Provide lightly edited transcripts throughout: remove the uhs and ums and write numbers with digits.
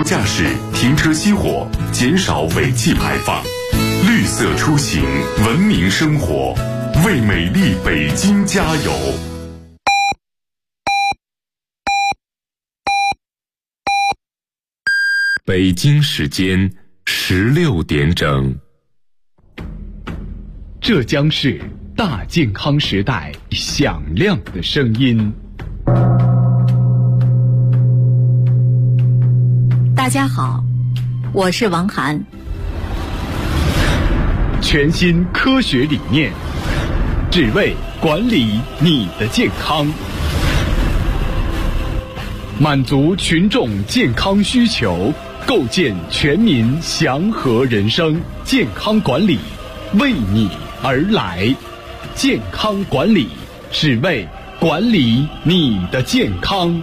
驾驶、停车熄火，减少尾气排放。绿色出行，文明生活，为美丽北京加油！北京时间16点整。 这将是大健康时代响亮的声音。 大家好，我是王涵。 全新科学理念，只为管理你的健康，满足群众健康需求，构建全民祥和人生。健康管理为你而来，健康管理只为管理你的健康。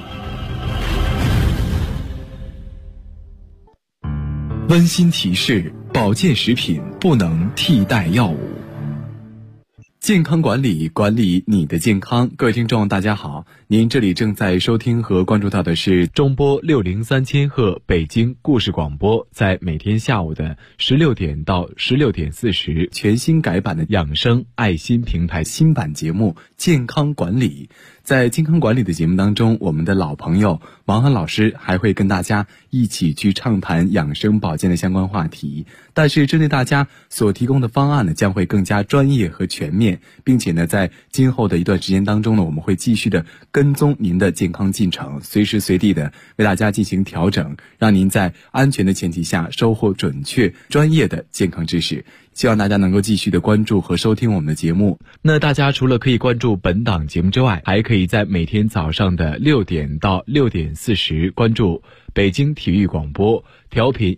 温馨提示：保健食品不能替代药物。健康管理，管理你的健康。各位听众大家好，您这里正在收听和关注到的是中波603千赫北京故事广播，在每天下午的16点到16点40全新改版的养生爱心平台新版节目健康管理。在健康管理的节目当中，我们的老朋友王涵老师还会跟大家一起去畅谈养生保健的相关话题，但是针对大家所提供的方案呢，将会更加专业和全面，并且呢，在今后的一段时间当中呢，我们会继续的跟踪您的健康进程，随时随地的为大家进行调整，让您在安全的前提下收获准确专业的健康知识。希望大家能够继续的关注和收听我们的节目。那大家除了可以关注本档节目之外，还可以在每天早上的6点到6点40关注北京体育广播调频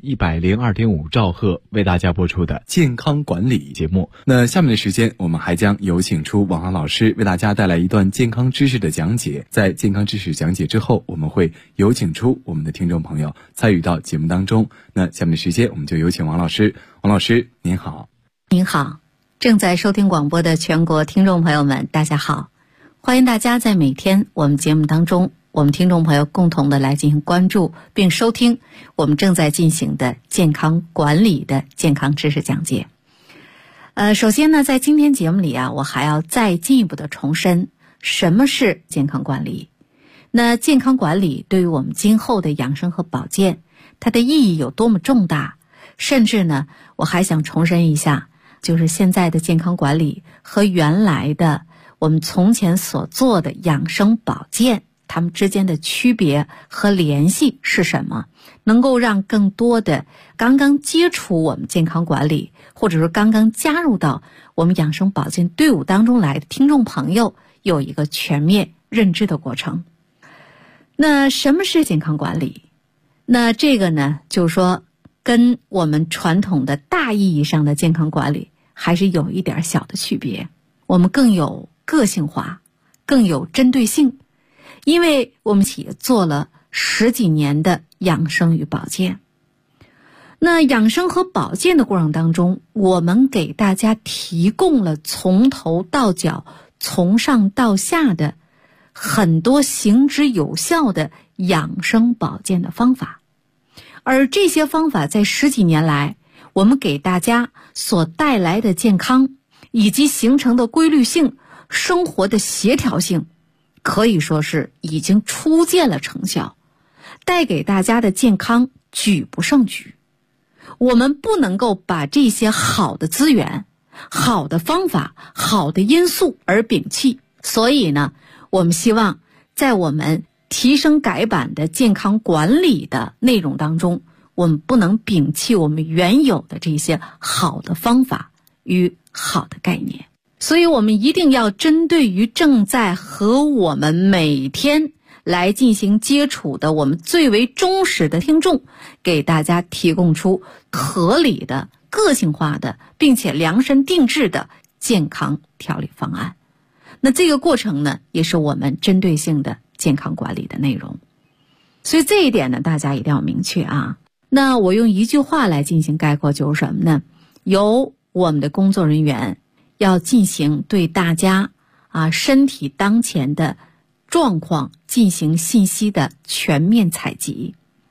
102.5兆赫为大家播出的健康管理节目。那下面的时间，我们还将有请出王涵老师为大家带来一段健康知识的讲解。在健康知识讲解之后，我们会有请出我们的听众朋友参与到节目当中。那下面的时间，我们就有请王老师。王老师您好。 您好，正在收听广播的全国听众朋友们大家好，欢迎大家在每天我们节目当中，我们听众朋友共同的来进行关注并收听我们正在进行的健康管理的健康知识讲解。首先呢，在今天节目里啊，我还要再进一步的重申什么是健康管理。那健康管理对于我们今后的养生和保健，它的意义有多么重大，甚至呢，我还想重申一下，就是现在的健康管理和原来的我们从前所做的养生保健，它们之间的区别和联系是什么，能够让更多的刚刚接触我们健康管理，或者说刚刚加入到我们养生保健队伍当中来的听众朋友有一个全面认知的过程。那什么是健康管理？那这个呢，就是说跟我们传统的大意义上的健康管理还是有一点小的区别，我们更有个性化，更有针对性，因为我们企业做了10几年的养生与保健。那养生和保健的过程当中，我们给大家提供了从头到脚，从上到下的很多行之有效的养生保健的方法。而这些方法在10几年来，我们给大家所带来的健康以及形成的规律性、生活的协调性，可以说是已经初见了成效，带给大家的健康举不胜举。我们不能够把这些好的资源、好的方法、好的因素而摒弃。所以呢，我们希望在我们提升改版的健康管理的内容当中，我们不能摒弃我们原有的这些好的方法与好的概念。所以我们一定要针对于正在和我们每天来进行接触的我们最为忠实的听众，给大家提供出合理的、个性化的并且量身定制的健康调理方案。那这个过程呢，也是我们针对性的健康管理的内容。所以这一点呢，大家一定要明确啊。那我用一句话来进行概括，就是什么呢？由我们的工作人员要进行对大家身体当前的状况进行信息的全面采集，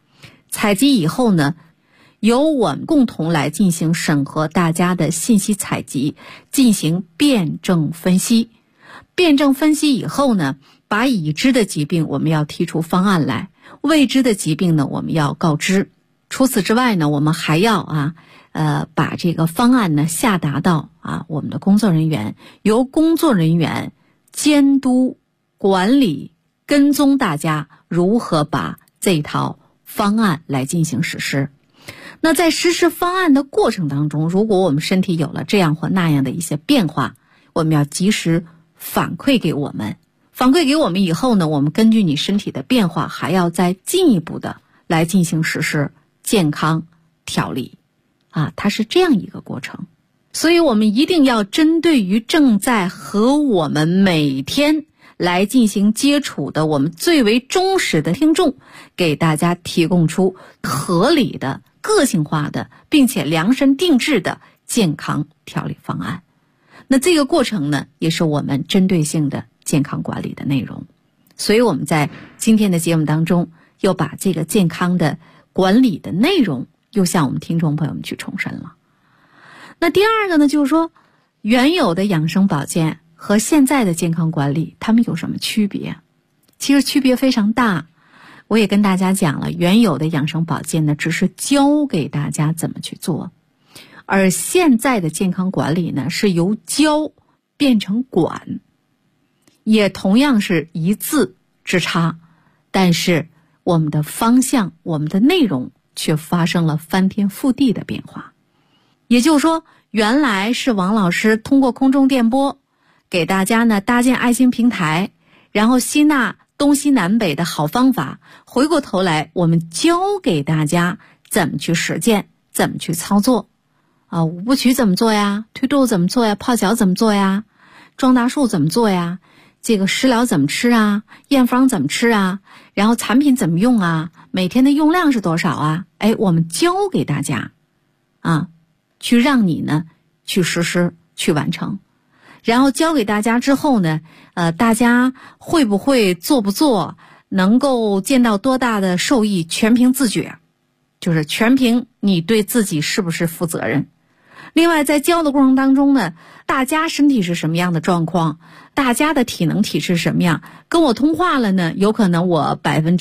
采集以后呢，由我们共同来进行审核大家的信息采集，进行辩证分析。辩证分析以后呢，把已知的疾病我们要提出方案来，未知的疾病呢我们要告知。除此之外呢，我们还要把这个方案呢下达到我们的工作人员，由工作人员监督管理跟踪大家如何把这套方案来进行实施。那在实施方案的过程当中，如果我们身体有了这样或那样的一些变化，我们要及时反馈给我们。反馈给我们以后呢，我们根据你身体的变化，还要再进一步的来进行实施健康调理它是这样一个过程。所以我们一定要针对于正在和我们每天来进行接触的我们最为忠实的听众，给大家提供出合理的、个性化的并且量身定制的健康调理方案。那这个过程呢，也是我们针对性的健康管理的内容。所以我们在今天的节目当中，又把这个健康的管理的内容又向我们听众朋友们去重申了。那第二个呢，就是说原有的养生保健和现在的健康管理，它们有什么区别？其实区别非常大。我也跟大家讲了，原有的养生保健呢，只是教给大家怎么去做，而现在的健康管理呢，是由教变成管，也同样是一字之差，但是我们的方向、我们的内容却发生了翻天覆地的变化。也就是说，原来是王老师通过空中电波给大家呢搭建爱心平台，然后吸纳东西南北的好方法，回过头来我们教给大家怎么去实践，怎么去操作五部曲怎么做呀，推肚怎么做呀，泡脚怎么做呀，壮大树怎么做呀，这个食疗怎么吃啊，验方怎么吃啊，然后产品怎么用啊，每天的用量是多少啊，我们教给大家去让你呢去实施去完成。然后教给大家之后呢大家会不会做不做，能够见到多大的受益，全凭自觉，就是全凭你对自己是不是负责任。另外在教的过程当中呢，大家身体是什么样的状况，大家的体能体质是什么样，跟我通话了呢，有可能我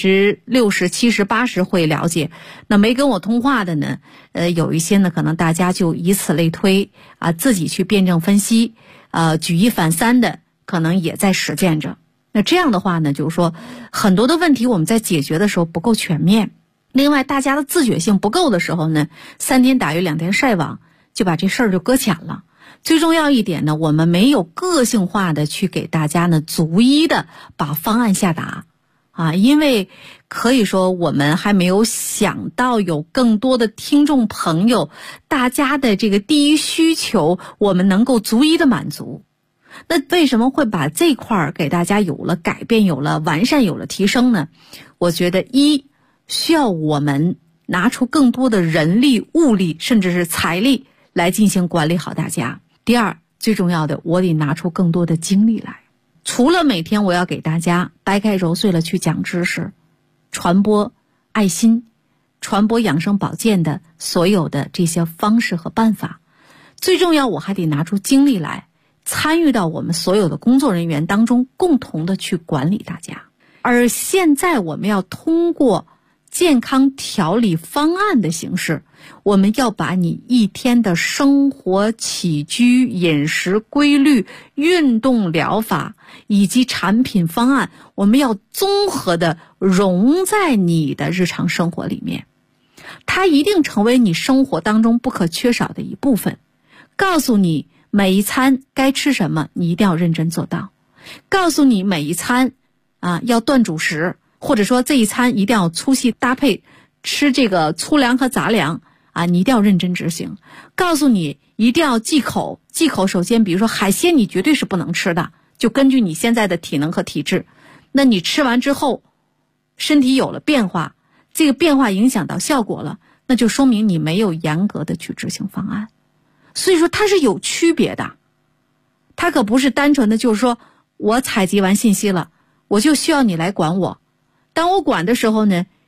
60%、70%、80%会了解，那没跟我通话的呢有一些呢可能大家就以此类推自己去辩证分析举一反三的可能也在实践着。那这样的话呢，就是说很多的问题我们在解决的时候不够全面，另外大家的自觉性不够的时候呢，3天打鱼2天晒网，就把这事儿就搁浅了。最重要一点呢，我们没有个性化的去给大家呢逐一的把方案下达因为可以说我们还没有想到有更多的听众朋友，大家的这个第一需求我们能够逐一的满足。那为什么会把这块给大家有了改变，有了完善，有了提升呢？我觉得需要我们拿出更多的人力、物力甚至是财力来进行管理好大家。第二，最重要的，我得拿出更多的精力来。除了每天我要给大家掰开揉碎了去讲知识，传播爱心，传播养生保健的所有的这些方式和办法，最重要我还得拿出精力来参与到我们所有的工作人员当中，共同的去管理大家。而现在我们要通过健康调理方案的形式，我们要把你一天的生活起居、饮食规律、运动疗法以及产品方案，我们要综合的融在你的日常生活里面，它一定成为你生活当中不可缺少的一部分。告诉你每一餐该吃什么，你一定要认真做到。告诉你每一餐要断主食，或者说这一餐一定要粗细搭配，吃这个粗粮和杂粮你一定要认真执行。告诉你一定要忌口，首先比如说海鲜你绝对是不能吃的，就根据你现在的体能和体质，那你吃完之后身体有了变化，这个变化影响到效果了，那就说明你没有严格的去执行方案。所以说它是有区别的，它可不是单纯的就是说我采集完信息了，我就需要你来管我。当我管的时候呢，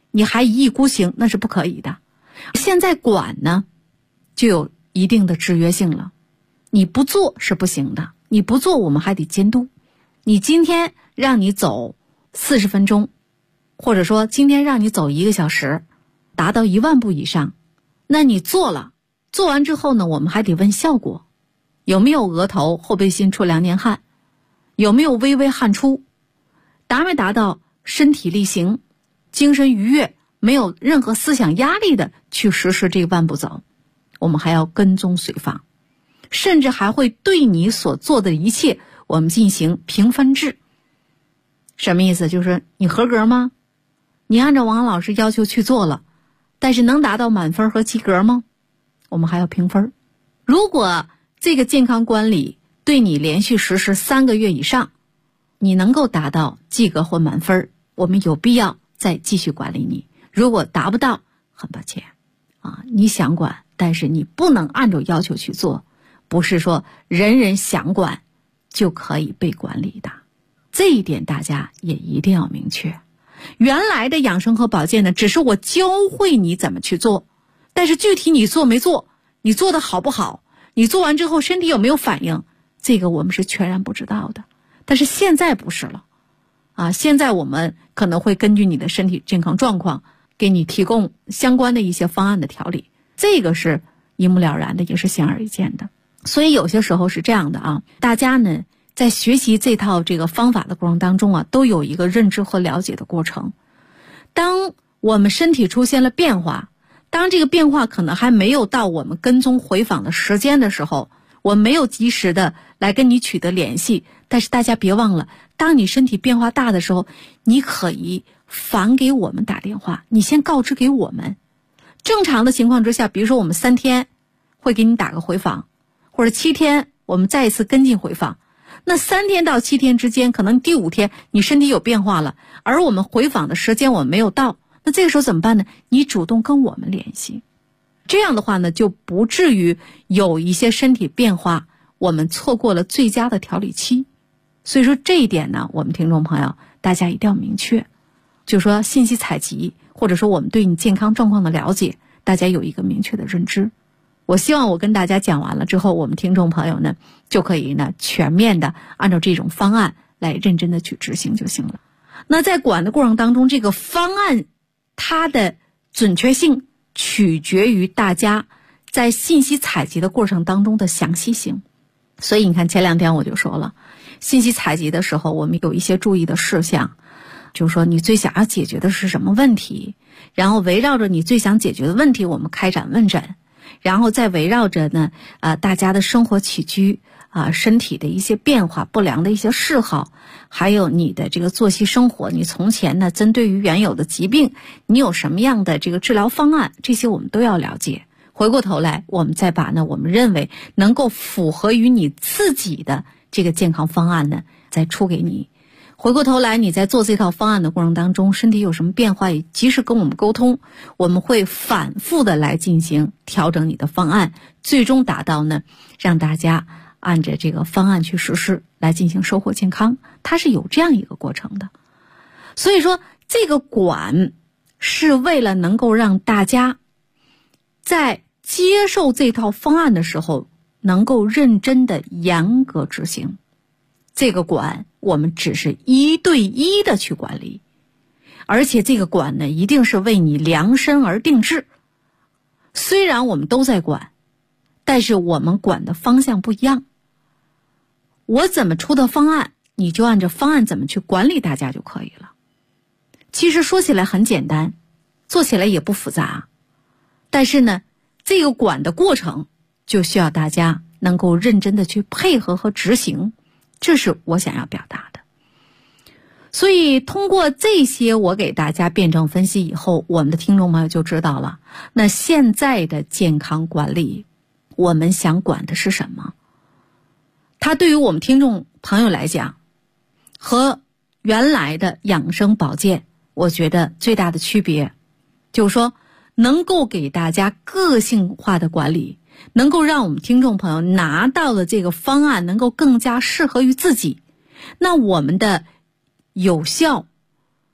你还一意孤行，那是不可以的。现在管呢就有一定的制约性了，你不做是不行的，你不做我们还得监督。你今天让你走40分钟，或者说今天让你走1个小时，达到1万步以上，那你做了，做完之后呢，我们还得问效果，有没有额头后背心出2年汗，有没有微微汗出，达没达到身体力行，精神愉悦，没有任何思想压力的去实施这个万步走，我们还要跟踪随访，甚至还会对你所做的一切我们进行评分制。什么意思？就是你合格吗？你按照王老师要求去做了，但是能达到满分和及格吗？我们还要评分。如果这个健康管理对你连续实施3个月以上，你能够达到及格或满分，我们有必要再继续管理你。如果达不到，很抱歉你想管，但是你不能按照要求去做，不是说人人想管就可以被管理的。这一点大家也一定要明确。原来的养生和保健呢，只是我教会你怎么去做，但是具体你做没做，你做的好不好，你做完之后身体有没有反应，这个我们是全然不知道的。但是现在不是了现在我们可能会根据你的身体健康状况给你提供相关的一些方案的调理，这个是一目了然的，也是显而易见的。所以有些时候是这样的大家呢在学习这套这个方法的过程当中都有一个认知和了解的过程。当我们身体出现了变化，当这个变化可能还没有到我们跟踪回访的时间的时候，我没有及时的来跟你取得联系，但是大家别忘了，当你身体变化大的时候，你可以反给我们打电话，你先告知给我们。正常的情况之下，比如说我们3天会给你打个回访，或者7天我们再一次跟进回访，那3天到7天之间，可能第5天你身体有变化了，而我们回访的时间我们没有到，那这个时候怎么办呢？你主动跟我们联系，这样的话呢，就不至于有一些身体变化我们错过了最佳的调理期。所以说这一点呢，我们听众朋友大家一定要明确，就是说信息采集或者说我们对你健康状况的了解，大家有一个明确的认知。我希望我跟大家讲完了之后，我们听众朋友呢就可以呢全面的按照这种方案来认真的去执行就行了。那在管的过程当中，这个方案它的准确性取决于大家在信息采集的过程当中的详细性。所以你看前2天我就说了，信息采集的时候我们有一些注意的事项，就是说你最想要解决的是什么问题，然后围绕着你最想解决的问题我们开展问诊，然后再围绕着呢大家的生活起居身体的一些变化，不良的一些嗜好，还有你的这个作息生活，你从前呢针对于原有的疾病你有什么样的这个治疗方案，这些我们都要了解。回过头来我们再把呢我们认为能够符合于你自己的这个健康方案呢再出给你。回过头来你在做这套方案的过程当中，身体有什么变化也及时跟我们沟通，我们会反复的来进行调整你的方案，最终达到呢让大家按着这个方案去实施来进行收获健康，它是有这样一个过程的。所以说这个管是为了能够让大家在接受这套方案的时候能够认真的严格执行。这个管我们只是1对1的去管理，而且这个管呢一定是为你量身而定制。虽然我们都在管，但是我们管的方向不一样。我怎么出的方案，你就按照方案怎么去管理大家就可以了。其实说起来很简单，做起来也不复杂，但是呢这个管的过程就需要大家能够认真的去配合和执行，这是我想要表达的。所以通过这些我给大家辩证分析以后，我们的听众朋友就知道了，那现在的健康管理我们想管的是什么。它对于我们听众朋友来讲和原来的养生保健，我觉得最大的区别就是说能够给大家个性化的管理，能够让我们听众朋友拿到的这个方案能够更加适合于自己。那我们的有效，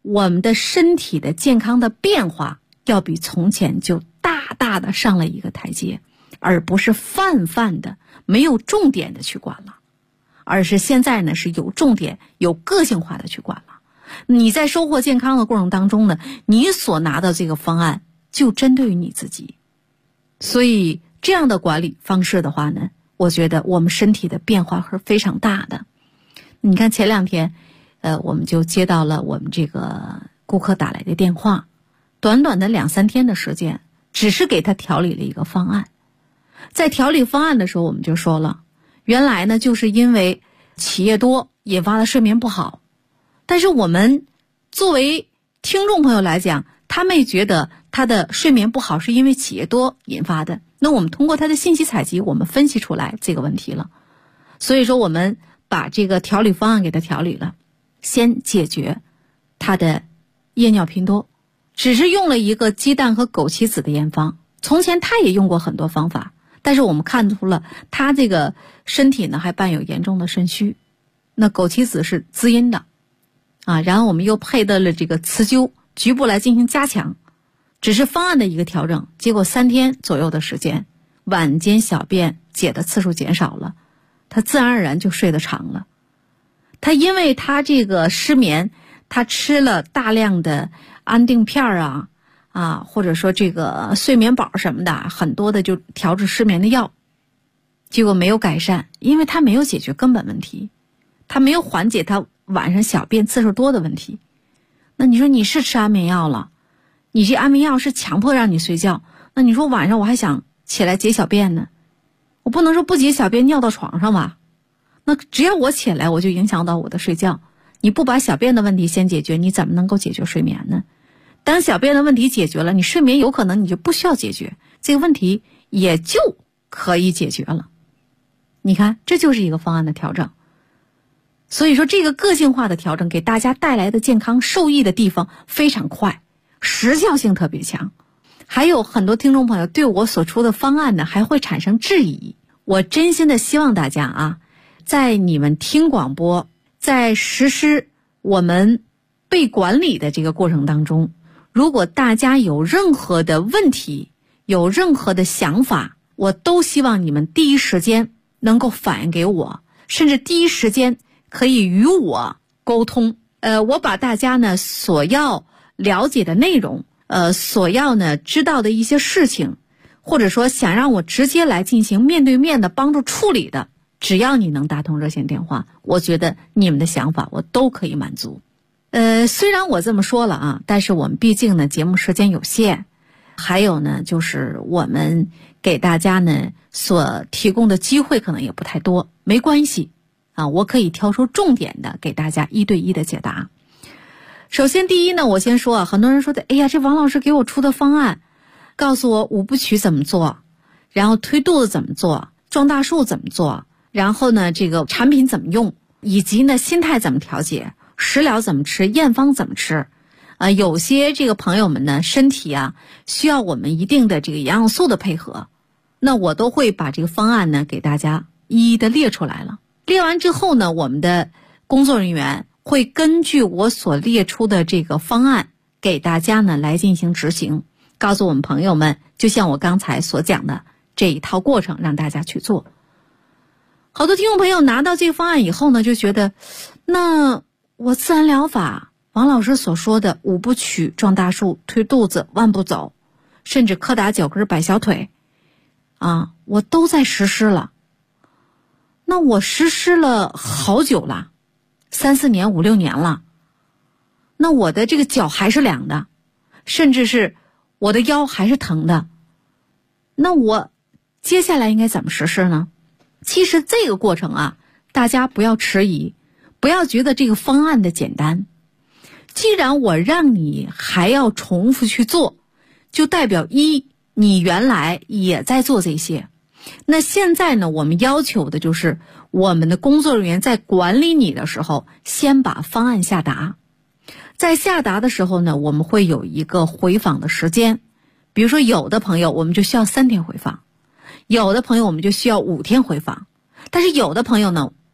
我们的身体的健康的变化要比从前就大大的上了一个台阶，而不是泛的没有重点的去管了，而是现在呢是有重点有个性化的去管了。你在收获健康的过程当中呢，你所拿的这个方案就针对于你自己。所以这样的管理方式的话呢，我觉得我们身体的变化是非常大的。你看前2天我们就接到了我们这个顾客打来的电话，短短的2-3天的时间，只是给他调理了一个方案。在调理方案的时候，我们就说了，原来呢就是因为企业多引发的睡眠不好，但是我们作为听众朋友来讲，他们也觉得他的睡眠不好是因为企业多引发的。那我们通过他的信息采集，我们分析出来这个问题了。所以说我们把这个调理方案给他调理了，先解决他的夜尿频多，只是用了一个鸡蛋和枸杞子的验方。从前他也用过很多方法，但是我们看出了他这个身体呢还伴有严重的肾虚。那枸杞子是滋阴的然后我们又配的了这个雌灸，局部来进行加强，只是方案的一个调整。结果3天左右的时间，晚间小便解的次数减少了，他自然而然就睡得长了。他因为他这个失眠，他吃了大量的安定片或者说这个睡眠宝什么的，很多的就调治失眠的药，结果没有改善，因为他没有解决根本问题，他没有缓解他晚上小便次数多的问题。那你说你是吃安眠药了，你这安眠药是强迫让你睡觉，那你说晚上我还想起来解小便呢，我不能说不解小便尿到床上吧？那只要我起来我就影响到我的睡觉，你不把小便的问题先解决，你怎么能够解决睡眠呢？当小便的问题解决了，你睡眠有可能你就不需要解决，这个问题也就可以解决了。你看，这就是一个方案的调整。所以说这个个性化的调整给大家带来的健康受益的地方非常快，时效性特别强。还有很多听众朋友对我所出的方案呢还会产生质疑。我真心的希望大家在你们听广播，在实施我们被管理的这个过程当中，如果大家有任何的问题，有任何的想法，我都希望你们第一时间能够反映给我，甚至第一时间可以与我沟通。我把大家呢所要了解的内容，所要呢知道的一些事情，或者说想让我直接来进行面对面的帮助处理的，只要你能打通热线电话，我觉得你们的想法我都可以满足。虽然我这么说了但是我们毕竟呢节目时间有限，还有呢就是我们给大家呢所提供的机会可能也不太多，没关系我可以挑出重点的给大家1对1的解答。首先第一呢，我先说很多人说的，哎呀，这王老师给我出的方案，告诉我5部曲怎么做，然后推肚子怎么做，壮大树怎么做，然后呢这个产品怎么用，以及呢心态怎么调节，食疗怎么吃，验方怎么吃。有些这个朋友们呢身体需要我们一定的这个营养素的配合，那我都会把这个方案呢给大家一一的列出来了。列完之后呢，我们的工作人员会根据我所列出的这个方案给大家呢来进行执行，告诉我们朋友们，就像我刚才所讲的这一套过程让大家去做。好多听众朋友拿到这个方案以后呢，就觉得那我自然疗法王老师所说的5部曲，壮大树，推肚子，万步走，甚至磕打脚跟，摆小腿我都在实施了。那我实施了好久了，3-4年、5-6年了，那我的这个脚还是凉的，甚至是我的腰还是疼的，那我接下来应该怎么实施呢？其实这个过程大家不要迟疑，不要觉得这个方案的简单。既然我让你还要重复去做，就代表你原来也在做这些。那现在呢，我们要求的就是我们的工作人员在管理你的时候，先把方案下达。在下达的时候呢，我们会有一个回访的时间。比如说有的朋友我们就需要3天回访，有的朋友我们就需要5天回访，但是有的朋友呢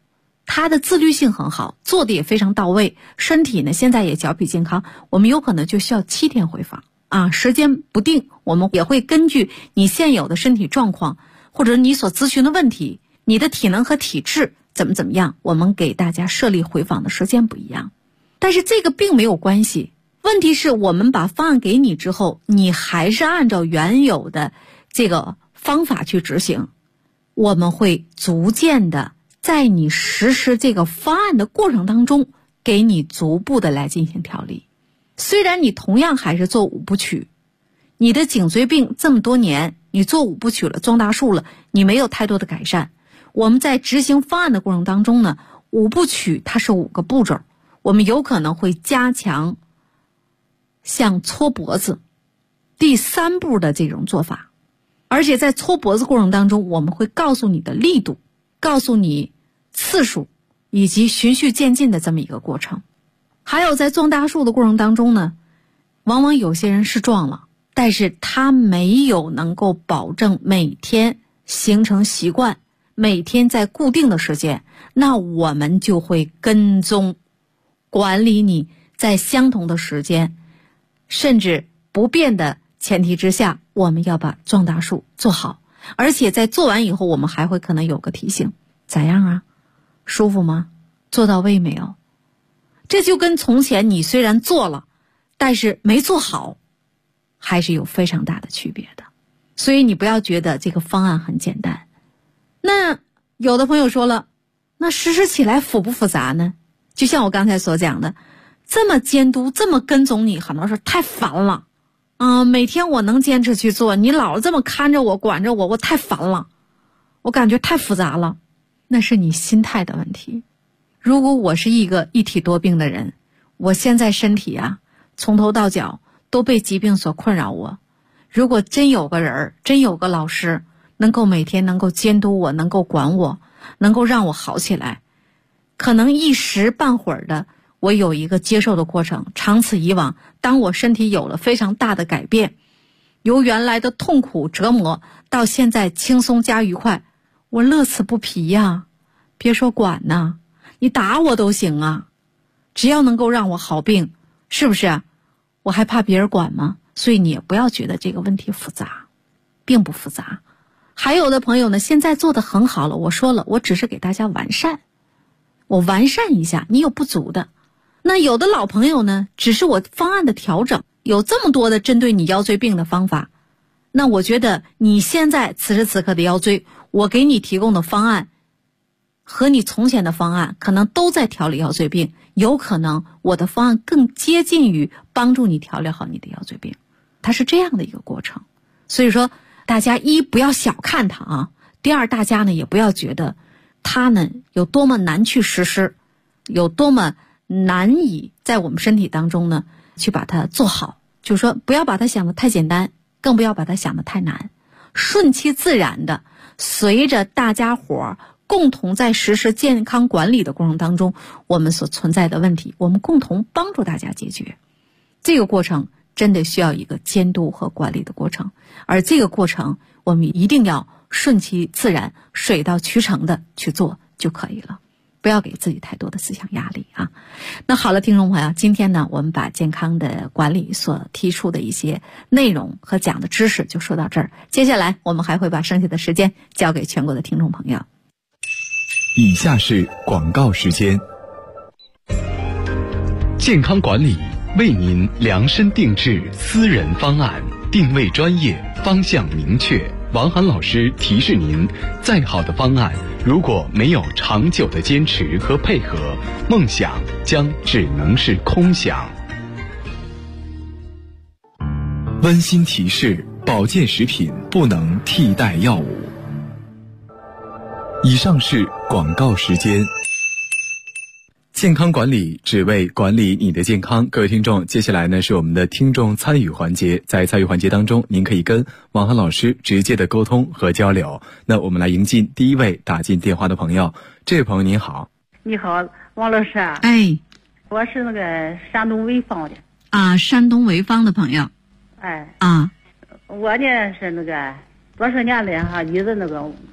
他的自律性很好，做的也非常到位，身体呢现在也脚比健康，我们有可能就需要7天回访啊，时间不定，我们也会根据你现有的身体状况，或者你所咨询的问题，你的体能和体质怎么样，我们给大家设立回访的时间不一样。但是这个并没有关系，问题是我们把方案给你之后，你还是按照原有的这个方法去执行，我们会逐渐的在你实施这个方案的过程当中，给你逐步的来进行调理。虽然你同样还是做5部曲，你的颈椎病这么多年，你做5部曲了，撞大树了，你没有太多的改善。我们在执行方案的过程当中呢，5部曲它是5个步骤，我们有可能会加强像搓脖子第3步的这种做法，而且在搓脖子过程当中，我们会告诉你的力度，告诉你次数，以及循序渐进的这么一个过程。还有在撞大树的过程当中呢，往往有些人是撞了，但是他没有能够保证每天形成习惯，每天在固定的时间，那我们就会跟踪管理你在相同的时间甚至不变的前提之下，我们要把撞大树做好。而且在做完以后，我们还会可能有个提醒，咋样啊？舒服吗？做到位没有？这就跟从前你虽然做了，但是没做好，还是有非常大的区别的。所以你不要觉得这个方案很简单。那有的朋友说了，那实施起来复不复杂呢？就像我刚才所讲的，这么监督，这么跟踪你，很多事太烦了。每天我能坚持去做，你老这么看着我，管着我，我太烦了，我感觉太复杂了。那是你心态的问题。如果我是一个一体多病的人，我现在身体啊，从头到脚都被疾病所困扰我，如果真有个人，真有个老师能够每天能够监督我，能够管我，能够让我好起来，可能一时半会儿的我有一个接受的过程，长此以往，当我身体有了非常大的改变，由原来的痛苦折磨到现在轻松加愉快，我乐此不疲呀。别说管呐，你打我都行啊，只要能够让我好病，是不是？我还怕别人管吗？所以你也不要觉得这个问题复杂，并不复杂。还有的朋友呢，现在做得很好了，我说了，我只是给大家完善，我完善一下，你有不足的。那有的老朋友呢，只是我方案的调整，有这么多的针对你腰椎病的方法，那我觉得你现在此时此刻的腰椎，我给你提供的方案和你从前的方案可能都在调理腰椎病，有可能我的方案更接近于帮助你调理好你的腰椎病，它是这样的一个过程。所以说大家一不要小看它啊，第二大家呢也不要觉得它呢有多么难去实施，有多么难以在我们身体当中呢去把它做好，就是说不要把它想得太简单，更不要把它想得太难，顺其自然的随着大家伙共同在实施健康管理的过程当中，我们所存在的问题，我们共同帮助大家解决。这个过程真的需要一个监督和管理的过程，而这个过程我们一定要顺其自然，水到渠成的去做就可以了，不要给自己太多的思想压力啊。那好了，听众朋友，今天呢，我们把健康的管理所提出的一些内容和讲的知识就说到这儿，接下来我们还会把剩下的时间交给全国的听众朋友。 以下是广告时间。 健康管理为您量身定制私人方案，定位专业，方向明确。王涵老师提示您，再好的方案如果没有长久的坚持和配合，梦想将只能是空想。 温馨提示：保健食品不能替代药物。以上是广告时间。健康管理只为管理你的健康。各位听众，接下来呢是我们的听众参与环节，在参与环节当中，您可以跟王涵老师直接的沟通和交流。那我们来迎进第一位打进电话的朋友。这位朋友您好。 你好，王老师。 哎， 我是那个山东潍坊的。 啊，山东潍坊的朋友。 哎。 啊。 我呢是那个多少年来哈，一直那个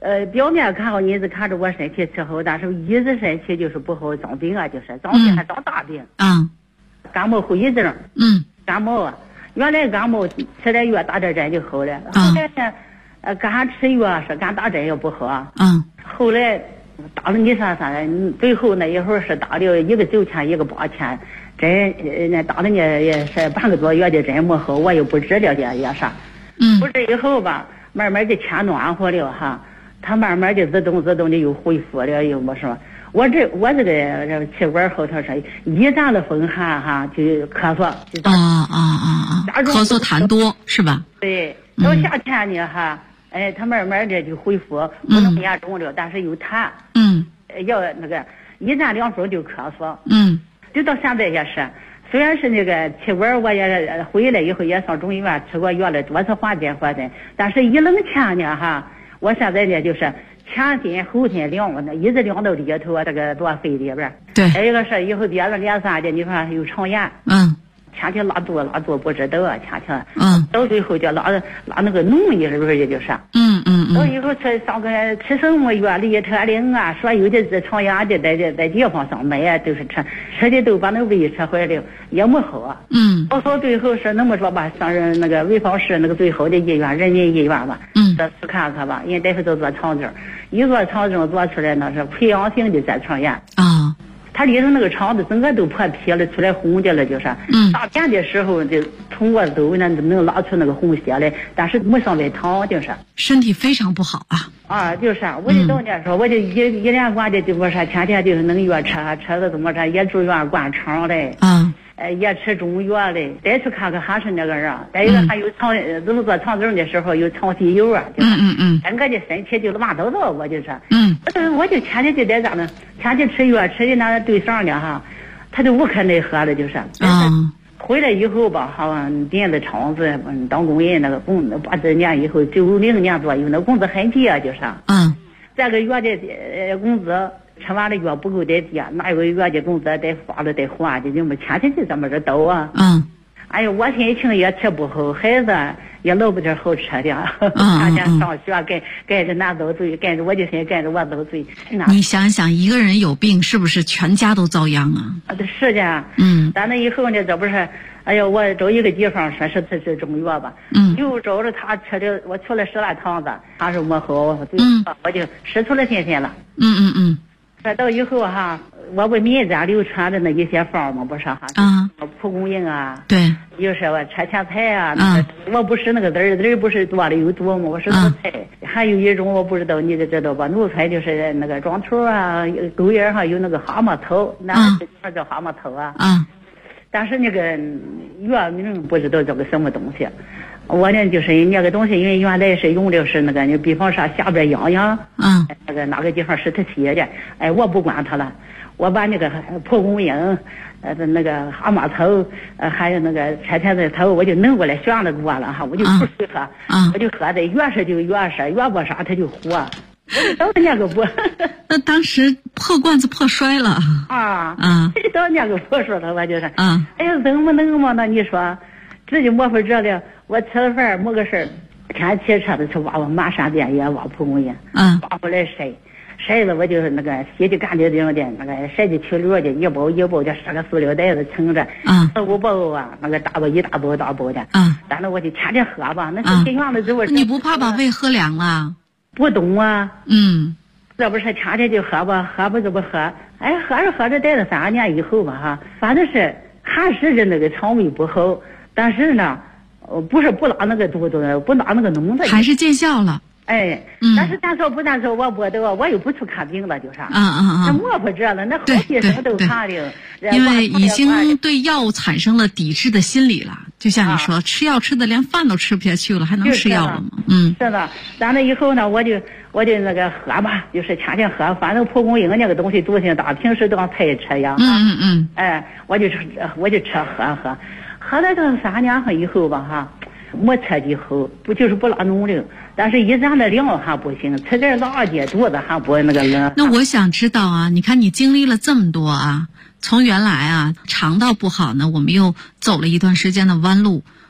表面看好你是看着我身体吃好，但是一直身体就是不好，长病啊，就是长病还长大病。感冒后遗症。感冒啊，原来感冒吃点药打点针就好了。后来呢，干吃药是干打针也不好。后来打了你啥，最后那一会儿是打了一个9000，一个8000针，打了呢也是半个多月的针没好，我又不治了也啥。不治以后吧，慢慢的天暖和了哈，它慢慢的自动的又恢复了，又没什么。我这个气管后头是一沾了风寒哈就咳嗽，就咳嗽痰多是吧？ 对，到夏天呢哈，它慢慢的就恢复，不那么严重了，但是有痰。要那个一沾凉风就咳嗽。就到现在也是，虽然是那个气管我也回来以后也上中医院吃过药了，多次缓针，但是一冷天呢哈，我现在呢就是前天后天凉了，一直凉到里头，这个多肺里边。 对。 还有一个是以后别了连3的，你看有肠炎。前天拉肚不知道啊，前天。到最后就拉那个脓液是不是也就是。到以后吃什么药利特灵啊，所有的这肠炎的在地方上买啊，都是吃的都把那胃吃坏了，也没好啊。我说最后是那么说吧，上那个潍坊市那个最好的医院，人民医院吧。再去看看吧，人大夫都做肠镜，一做肠镜做出来那是溃疡性的结肠炎。它里头那个肠子整个都破皮了，出来红的了，就是。大便的时候就通过兜呢，能拉出那个红血来，但是没上外淌，就是。 身体非常不好啊。 就是，我就到那时候，我就一连贯的就不说，天天就是能药吃的怎么着，也住院灌肠嘞。也吃中药嘞，再去看看还是那个人，再一个还有就是做肠镜的时候有肠息肉啊，整个的身体就乱糟糟，我就是。我就天天就在这呢，天天吃药吃的那对上呢哈，他就无可奈何了，就是。回来以后吧，好像店的厂子当工人那个80年以后90年左右，那工资很低啊，就是。这个月的工资。吃完了药不够得低，哪有个月的工资得发了得还的，就没天天就这么着倒啊。哎呦，我心情也吃不好，孩子也捞不点好吃的，天天上学跟着拿遭罪，跟着我的心跟着我遭罪。 你想想，一个人有病，是不是全家都遭殃啊？ 是的。咱那以后呢，这不是，哎呀，我找一个地方说是吃中药吧。又找着他吃的，我去了10来趟子，他说没好，我就失去了信心了。这到以后哈，我不民间流传的那一些方嘛，不是哈，蒲公英啊， 对， 有时候车前菜啊，我不是那个籽不是多了有多吗？我是奴才，还有一种我不知道，你知道吧？奴才就是那个庄头啊，狗眼上有那个蛤蟆头，那地方叫蛤蟆头啊。但是那个药名不知道这个什么东西。我呢就是那个东西，因为原来是用的是那个，你比方说下边痒痒，那个哪个地方是它写的，我不管它了，我把那个蒲公英，那个蛤蟆头，还有那个车前子头，我就弄过来选了过了哈，我就不水喝，我就喝的越是就越是，越不啥它就活，我就到那个不。 那当时破罐子破摔了到那个不说了，我就是，哎呀，怎么能嘛？那你说，这就没法这了。我吃了饭没个事儿，天骑车子去挖马山边也挖蒲公英，挖回来晒了我就是那个洗的干净净的，那个晒的去溜的，一包的10个塑料袋子盛着，4、5包啊，那个大包的，但是我就天天喝吧，那是进院了之后， 你不怕把胃喝凉了？ 不懂啊，这不是天天就喝吧，喝不就不喝，喝着待了3年以后吧哈，反正是还是那个肠胃不好，但是呢。不是不拉那个肚子，不拉那个脓子， 还是见效了。 但是咱说不咱说，我不得，我又不去看病了，就是。那摸不着了，那好医生都看了。 因为已经对药物产生了抵制的心理了，就像你说，吃药吃的连饭都吃不下去了，还能吃药了吗？ 是的，完了以后呢，我就那个喝吧，就是天天喝，反正蒲公英那个东西毒性大，平时当菜吃呀。我就吃喝了这3年后以后吧哈，没彻底好，不就是不拉脓了，但是一沾了凉还不行，吃点辣的肚子还不那个冷。 那我想知道啊，你看你经历了这么多啊，从原来肠道不好呢，我们又走了一段时间的弯路，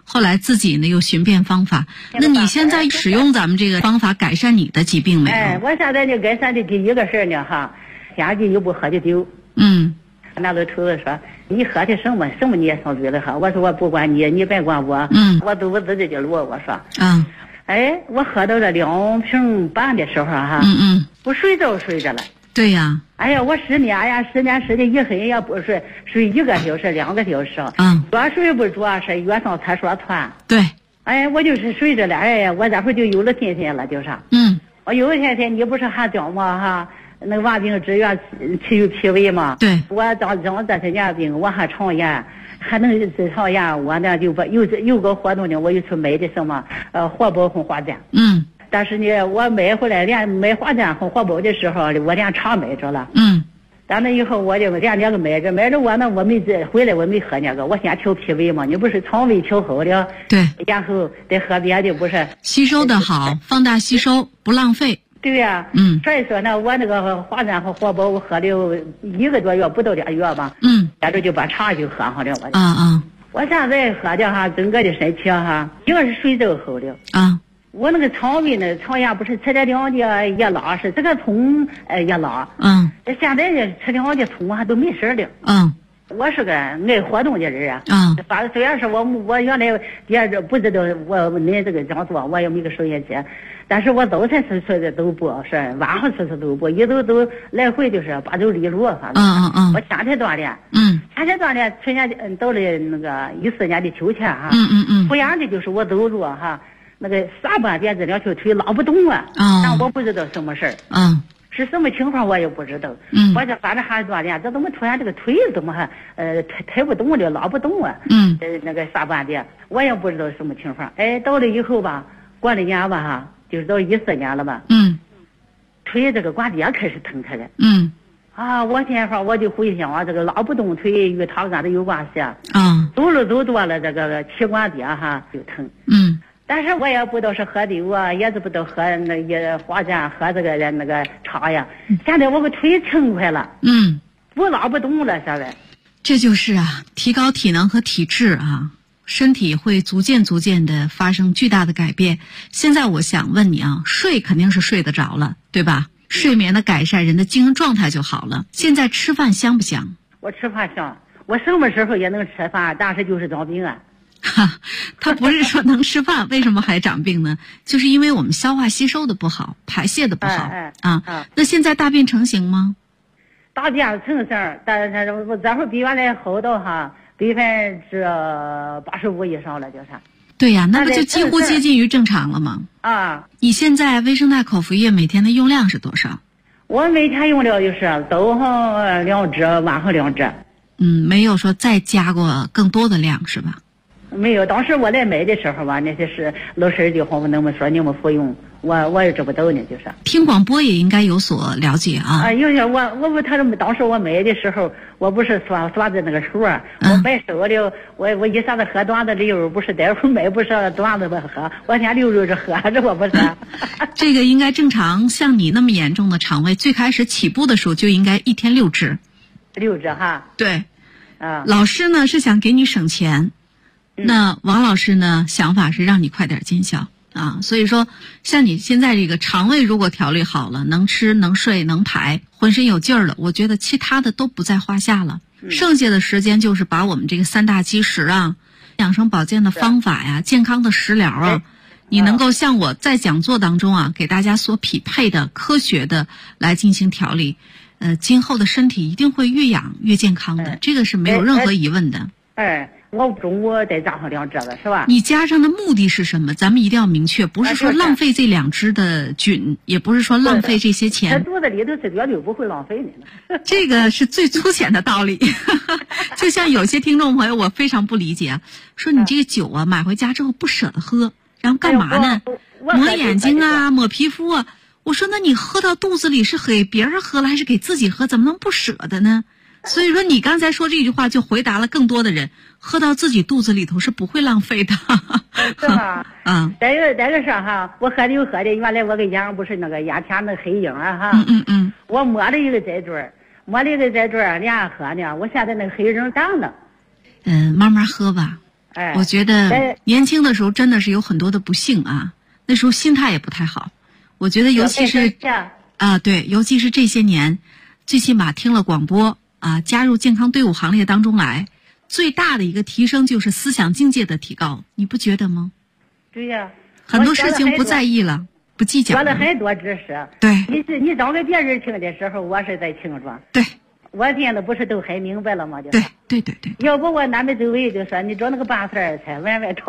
后来自己呢又寻遍方法。那你现在使用咱们这个方法改善你的疾病没有？ 我现在就改善的第一个事呢哈，天气又不喝的酒。那老头子说你喝的什么你也上嘴了喝。我说我不管你别管我。我走我自己的路。我说我喝到了2瓶半的时候哈，我睡着了。 对呀。 哎呀，我10年的一黑也不睡1个小时2个小时。越睡不着是越上厕所窜。 对。 哎，我就是睡着了。哎呀，我这会就有了信心了，就是。我有一天你不是还叫我哈？那个万病之源起于脾胃嘛。 对。 我长这些年病，我还肠炎，还能肠炎，我呢就有个活动呢，我又去买的什么活宝红花丹。但是呢，我买回来连买花丹和活宝的时候，我连茶买着了。但那以后我就连那个买着我呢，我没回来我没喝那个，我先调脾胃嘛。你不是肠胃调好了， 对， 然后再喝别的，不是吸收的好，放大吸收，不浪费。 对呀。所以说呢，我那个花丹和活宝我喝了1个多月，不到2月吧。接着就把茶就喝上了。我现在喝的哈，整个的身体哈，一个是睡着好了。我那个肠胃呢，肠炎不是吃点凉的也拉，是这个葱也拉。现在呢吃凉的葱还都没事了。我是个爱活动的人啊。虽然是我原来也不知道恁这个这样做，我也没个收音机，但是我早晨吃的都不是，晚上吃都不，一都来回就是8周里路。我天天锻炼。天天锻炼，去年到了那个14年的秋天哈。突然的就是我走路哈。那个下半边这2条腿拉不动啊。但我不知道什么事儿。是什么情况我也不知道。我这反正还锻炼，这怎么突然这个腿怎么还抬不动了，拉不动啊。那个下半边我也不知道什么情况。到了以后吧，过了年吧哈，就是到14年了吧。腿这个关节开始疼开了。我先说我就回想这个拉不动腿与他跟这有关系。走路走多了这个膝关节哈就疼。但是我也不知道是喝酒啊，也是不知道喝那些花丹，喝这个那个茶呀。现在我个腿撑快了。我拉不动了现在。 这就是提高体能和体质啊，身体会逐渐的发生巨大的改变。现在我想问你睡肯定是睡得着了，对吧？睡眠的改善，人的精神状态就好了。现在吃饭香不香？ 我吃饭香，我什么时候也能吃饭，但是就是长病啊。 他不是说能吃饭，为什么还长病呢？就是因为我们消化吸收的不好，排泄的不好。那现在大便成型吗？ 大便成型，但是我这会儿比原来好到哈85%以上了，就是。 对呀，那不就几乎接近于正常了吗？你现在微生态口服液每天的用量是多少？ 我每天用了就是早上2支，晚上2支。 没有说再加过更多的量是吧？ 没有，当时我来买的时候吧，那些是老师的话，那么说你们服用，我也知不道呢，就是。 听广播也应该有所了解啊。 有些他当时我买的时候，我不是算的那个数我买少了，我一下子喝段子溜，不是待会儿买不是段子不喝，我先溜着喝着我不是。 这个应该正常，像你那么严重的肠胃，最开始起步的时候就应该1天6支。 6支哈。 对。老师呢是想给你省钱。那王老师呢想法是让你快点见效所以说像你现在这个肠胃如果调理好了，能吃能睡能排，浑身有劲儿了，我觉得其他的都不在话下了。剩下的时间就是把我们这个3大基石养生保健的方法呀，健康的食疗你能够像我在讲座当中给大家所匹配的科学的来进行调理，今后的身体一定会越养越健康的，这个是没有任何疑问的。 我中午再加上2支了，是吧？ 你加上的目的是什么？咱们一定要明确，不是说浪费这2支的菌，也不是说浪费这些钱。 肚子里头是绝对不会浪费的。 这个是最粗浅的道理。就像有些听众朋友，我非常不理解，说你这个酒买回家之后不舍得喝，然后干嘛呢？抹眼睛抹皮肤我说那你喝到肚子里是给别人喝了还是给自己喝？怎么能不舍得呢？所以说你刚才说这句话就回答了更多的人，喝到自己肚子里头是不会浪费的。 是吧？这个是我喝酒喝的，原来我跟眼不是那个眼前那黑影我摸了一个栽墩连喝呢，我现在那个黑影淡了。 慢慢喝吧。 我觉得年轻的时候真的是有很多的不幸啊，那时候心态也不太好。我觉得尤其是对，尤其是这些年，最起码听了广播啊，加入健康队伍行列当中来，最大的一个提升就是思想境界的提高，你不觉得吗？ 对呀， 很多事情不在意了，不计较了。 学了很多知识。 对。 你讲给别人听的时候，我是在听着。 对。 我听的不是都很明白了吗？ 对。 要不我俺们周围就说你找那个8岁儿才往外闯。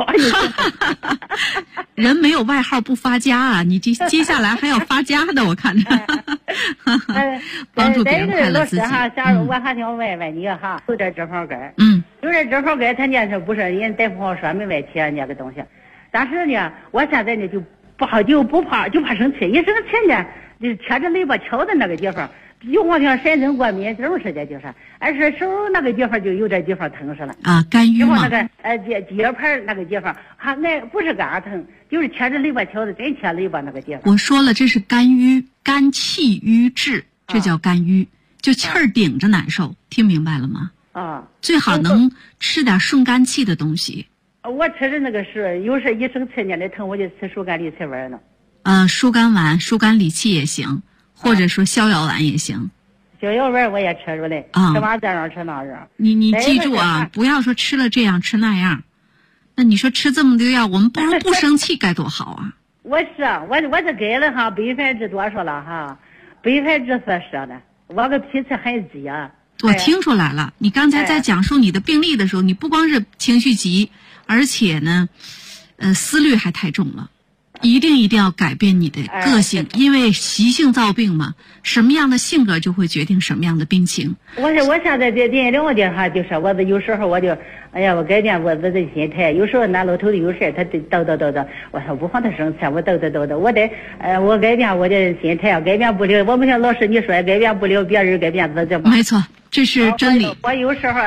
人没有外号不发家啊！你接下来还要发家的，我看着。帮助别人快乐自己。 假如我还想问问你哈，有点脂肪肝。有点脂肪肝，他呢是不是人大夫好说没问题啊那个东西？但是呢，我现在呢就不怕生气，一生气呢就贴着肋巴翘的那个地方。就好像神经过敏症似的，就是，而是手那个地方就有点地方疼似的。 啊，肝郁嘛。 那个结盘那个地方，那不是肝疼，就是贴着肋巴翘的，真贴肋巴那个地方。 我说了，这是肝郁，肝气郁滞，这叫肝郁，就气儿顶着难受，听明白了吗？最好能吃点顺肝气的东西。 我吃的那个是，有时一生气呢那疼，我就吃疏肝理气丸呢。 疏肝丸、疏肝理气也行。或者说逍遥丸也行， 逍遥丸我也吃着嘞，吃完这样吃那样。 你记住啊，不要说吃了这样吃那样。那你说吃这么多药，我们不如不生气该多好啊！ 我是给了哈100%多少了哈，40%的，我个脾气很急啊。 我听出来了，你刚才在讲述你的病例的时候，你不光是情绪急，而且呢，思虑还太重了。一定要改变你的个性，因为习性造病嘛，什么样的性格就会决定什么样的病情。 我现在在电疗的哈，就是我有时候我就，哎呀，我改变我的心态。有时候那老头子有事他叨，我说不放他生气，我叨，我得，我改变我的心态，改变不了。我们像老师你说，改变不了别人，改变自己嘛。 没错，这是真理。 我有时候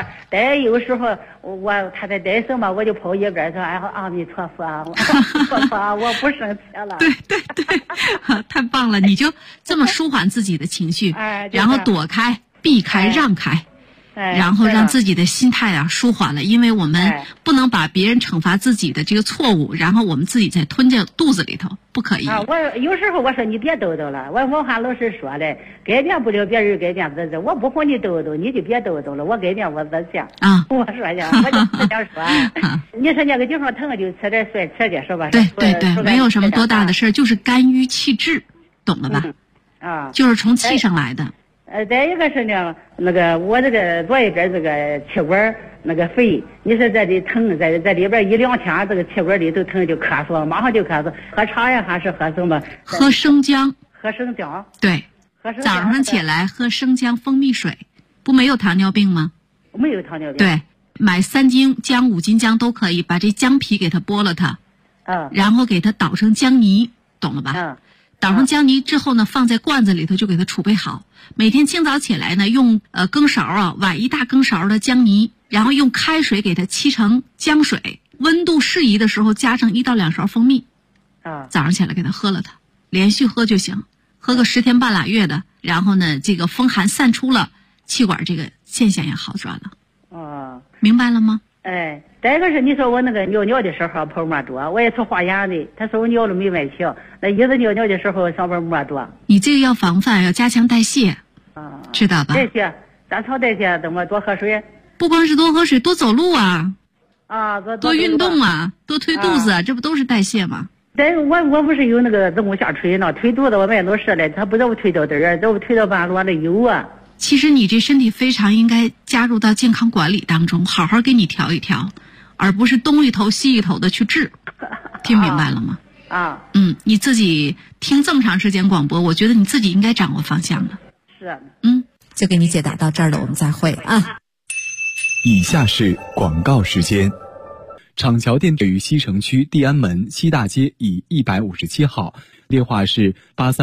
他在带手嘛，我就跑一边说，哎，阿弥陀佛啊，我不生气了。 对，太棒了！你就这么舒缓自己的情绪，然后躲开、避开、让开，然后让自己的心态啊舒缓了。因为我们不能把别人惩罚自己的这个错误，然后我们自己再吞进肚子里头，不可以。 我有时候我说你别叨了，我还老师说嘞，改变不了别人，改变自己。我不和你叨，你就别叨了，我改变我自己。我说去，我就这样说。你说那个地方疼就吃点蒜，吃点是吧？ 对，没有什么多大的事儿，就是肝郁气滞，懂了吧？就是从气上来的。 再一个是呢，那个我这个左一边这个气管那个肺，你说这里疼，在里边1-2天，这个气管里头疼就咳嗽，马上就咳嗽。喝茶呀还是喝什么？ 喝生姜。对，早上起来喝生姜蜂蜜水，不没有糖尿病吗？ 没有糖尿病。 对，买3斤姜、5斤姜都可以，把这姜皮给它剥了它，然后给它捣成姜泥，懂了吧？捣成姜泥之后呢，放在罐子里头就给它储备好。每天清早起来呢，用羹勺崴1大羹勺的姜泥，然后用开水给它沏成姜水，温度适宜的时候加上1到2勺蜂蜜。早上起来给它喝了它，连续喝就行，喝个10天半拉月的，然后呢，这个风寒散出了，气管这个现象也好转了。明白了吗？ 再一个是你说我那个尿的时候泡沫多，我也是化验的，他说我尿了没问题。那一直尿的时候上泡沫多。 你这个要防范，要加强代谢，知道吧？ 代谢，咋调代谢？怎么多喝水？ 不光是多喝水，多走路啊。多运动啊，多推肚子啊，这不都是代谢吗？ 我不是有那个子宫下垂呢，推肚子我问老师了，他不让我推到这儿，让我推到半路的有啊。 其实你这身体非常应该加入到健康管理当中，好好给你调一调，而不是东一头西一头的去治，听明白了吗？你自己听这么长时间广播，我觉得你自己应该掌握方向了。 是。 就给你解答到这儿了，我们再会啊。 以下是广告时间。厂桥店位于西城区地安门西大街以157号，电话是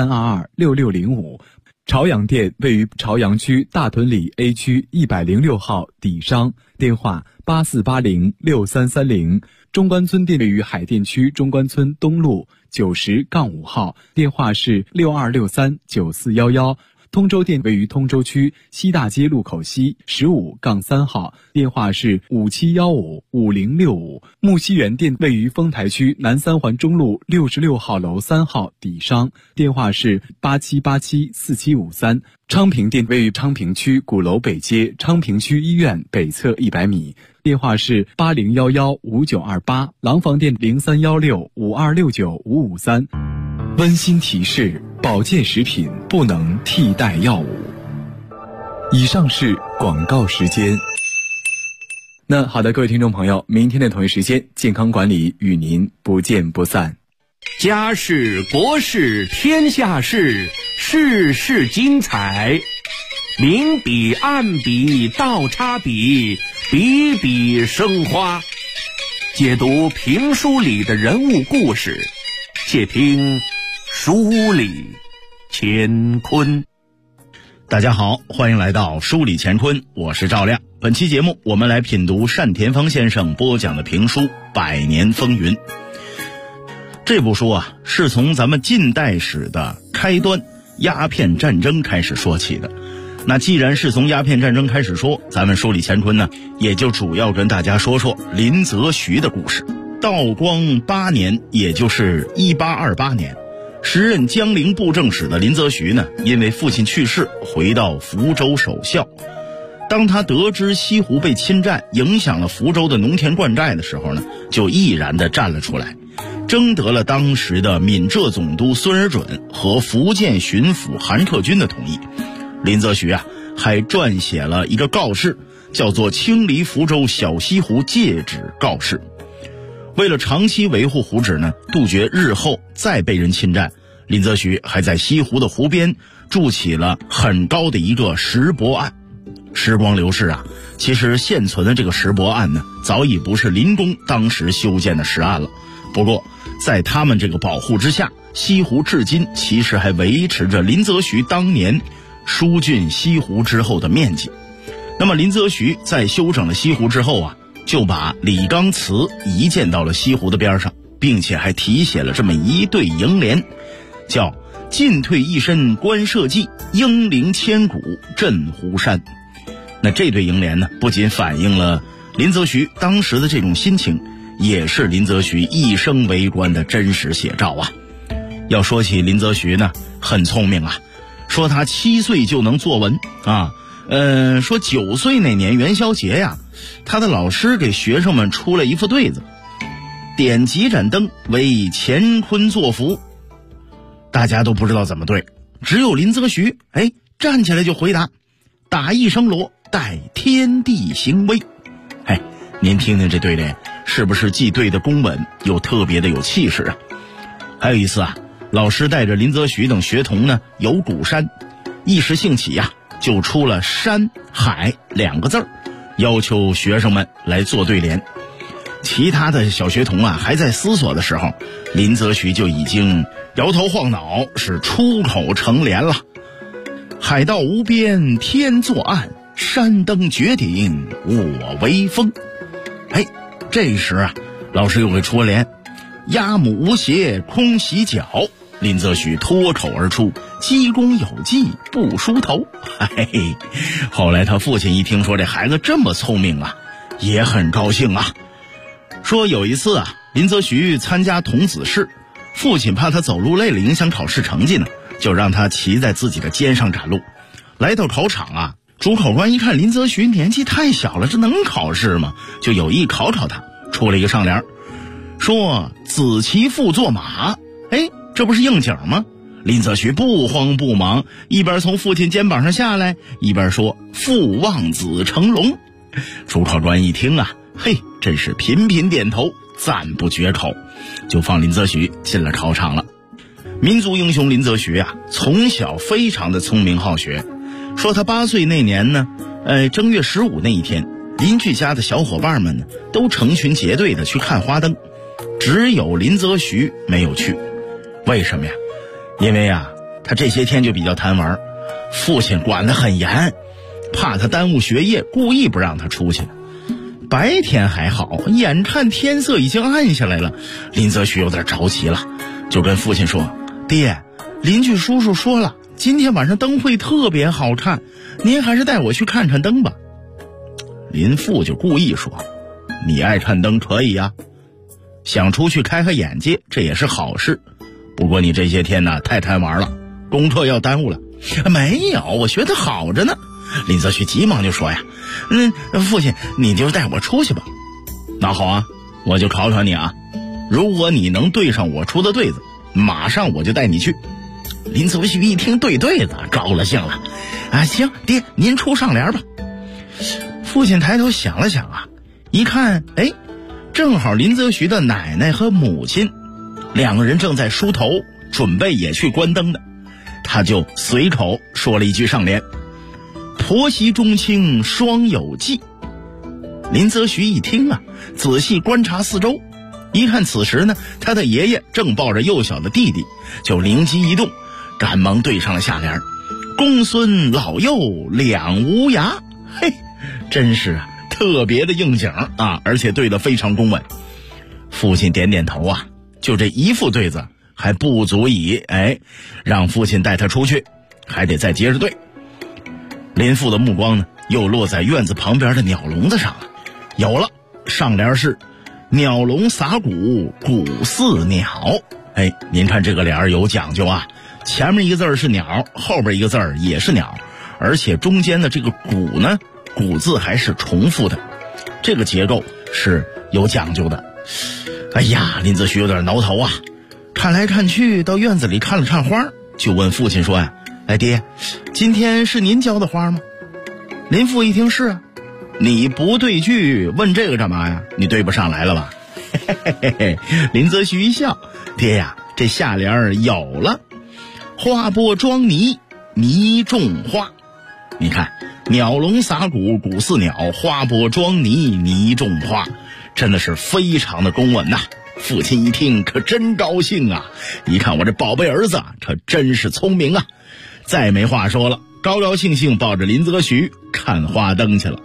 83226605。朝阳店位于朝阳区大屯里 A 区106号底商，电话84806330。中关村店位于海淀区中关村东路90-5号，电话是62639411。 通州店位于通州区西大街路口西15-3号，电话是57155065。木樨园店位于丰台区南三环中路66号楼3号底商，电话是87874753。昌平店位于昌平区鼓楼北街昌平区医院北侧100米，电话是80115928。廊坊店031652695553。温馨提示：保健食品不能替代药物。以上是广告时间。那好的，各位听众朋友，明天的同一时间，健康管理与您不见不散。 家事国事天下事，事事精彩，明笔暗笔倒插笔，笔笔生花。解读评书里的人物故事，且听书里乾坤。 大家好，欢迎来到书里乾坤，我是赵亮。本期节目我们来品读单田芳先生播讲的评书《百年风云》。这部书啊，是从咱们近代史的开端鸦片战争开始说起的。那既然是从鸦片战争开始说，咱们书里乾坤呢，也就主要跟大家说说林则徐的故事。道光8年，也就是1828年，时任江陵布政使的林则徐呢，因为父亲去世，回到福州守孝。当他得知西湖被侵占，影响了福州的农田灌寨的时候呢，就毅然地站了出来，征得了当时的闽浙总督孙尔准和福建巡抚韩克军的同意。林则徐啊，还撰写了一个告示，叫做《清离福州小西湖戒旨告示》。为了长期维护湖址呢，杜绝日后再被人侵占，林则徐还在西湖的湖边筑起了很高的一个石泊岸。时光流逝啊，其实现存的这个石泊岸呢，早已不是林公当时修建的石岸了。不过在他们这个保护之下，西湖至今其实还维持着林则徐当年疏浚西湖之后的面积。那么林则徐在修整了西湖之后啊，就把李纲祠移建到了西湖的边上，并且还题写了这么一对楹联，叫进退一身观社稷，英灵千古镇湖山。那这对楹联呢，不仅反映了林则徐当时的这种心情，也是林则徐一生为官的真实写照啊。要说起林则徐呢，很聪明啊，说他7岁就能作文啊，说9岁那年元宵节呀，他的老师给学生们出了一副对子，点几盏灯为乾坤作福。大家都不知道怎么对，只有林则徐站起来就回答，打一声锣，待天地行威。您听听这对联是不是既对的公稳，又特别的有气势啊？还有一次啊，老师带着林则徐等学童呢游鼓山，一时兴起呀，就出了山海2个字，要求学生们来做对联。其他的小学童啊还在思索的时候，林则徐就已经摇头晃脑，是出口成联了。海道无边天作岸，山登绝顶我威风。这时啊，老师又给出了联，鸭母无鞋空洗脚。林则徐脱口而出，鸡公有技不梳头。后来他父亲一听说这孩子这么聪明啊，也很高兴啊。说有一次啊，林则徐参加童子试，父亲怕他走路累了影响考试成绩呢，就让他骑在自己的肩上赶路。来到考场啊，主考官一看林则徐年纪太小了，这能考试吗？就有意考考他，出了一个上联，说子骑父坐马。这不是应景吗？林则徐不慌不忙，一边从父亲肩膀上下来，一边说父望子成龙。主考官一听啊，真是频频点头，赞不绝口，就放林则徐进了考场了。民族英雄林则徐啊，从小非常的聪明好学。说他8岁那年呢，正月15那一天，邻居家的小伙伴们呢都成群结队的去看花灯，只有林则徐没有去。为什么呀？因为啊，他这些天就比较贪玩，父亲管得很严，怕他耽误学业，故意不让他出去。白天还好，眼看天色已经暗下来了，林则徐有点着急了，就跟父亲说，爹，邻居叔叔说了， 今天晚上灯会特别好看，您还是带我去看看灯吧。林父就故意说，你爱看灯可以呀，想出去开开眼界，这也是好事。不过你这些天呢太贪玩了，功课要耽误了。没有，我学得好着呢。林则徐急忙就说呀，父亲你就带我出去吧。那好啊，我就考考你啊，如果你能对上我出的对子，马上我就带你去。林则徐一听对子，高了兴了啊，行，爹您出上联吧。父亲抬头想了想啊，一看，正好林则徐的奶奶和母亲两个人正在梳头，准备也去关灯的，他就随口说了一句上联，婆媳中亲双有忌。林则徐一听啊，仔细观察四周，一看此时呢，他的爷爷正抱着幼小的弟弟，就灵机一动，赶忙对上了下联，公孙老幼两无涯。嘿，真是啊，特别的应景啊，而且对得非常公稳。父亲点点头啊，就这一副对子还不足以让父亲带他出去，还得再接着对。林父的目光呢又落在院子旁边的鸟笼子上了，有了，上联是鸟笼撒谷，谷似鸟。您看这个联有讲究啊，前面一个字是鸟，后边一个字也是鸟，而且中间的这个谷呢，谷字还是重复的，这个结构是有讲究的。林则徐有点挠头啊，看来看去到院子里看了看花，就问父亲说呀，爹，今天是您浇的花吗？林父一听是啊。你不对句问这个干嘛呀？你对不上来了吧？林则徐一笑，爹呀，这下联有了，花播装泥，泥种花。你看，鸟笼撒谷，谷似鸟，花播装泥，泥种花，真的是非常的公稳呐。父亲一听可真高兴啊，一看我这宝贝儿子可真是聪明啊，再没话说了，高高兴兴抱着林则徐看花灯去了。